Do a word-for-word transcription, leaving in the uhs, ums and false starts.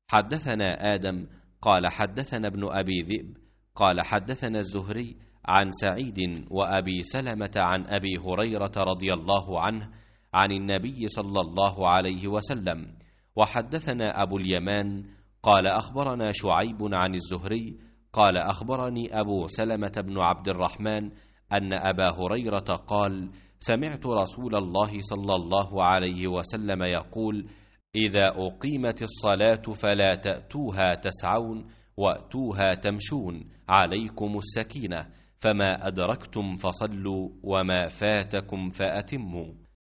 حدثنا آدم قال حدثنا ابن أبي ذئب قال حدثنا الزهري عن سعيد وأبي سلمة عن أبي هريرة رضي الله عنه عن النبي صلى الله عليه وسلم. وحدثنا أبو اليمان قال أخبرنا شعيب عن الزهري قال أخبرني أبو سلمة بن عبد الرحمن أن أبا هريرة قال سمعت رسول الله صلى الله عليه وسلم يقول إذا أقيمت الصلاة فلا تأتوها تسعون وأتوها تمشون عليكم السكينة فما أدركتم فصلوا وما فاتكم فأتموا.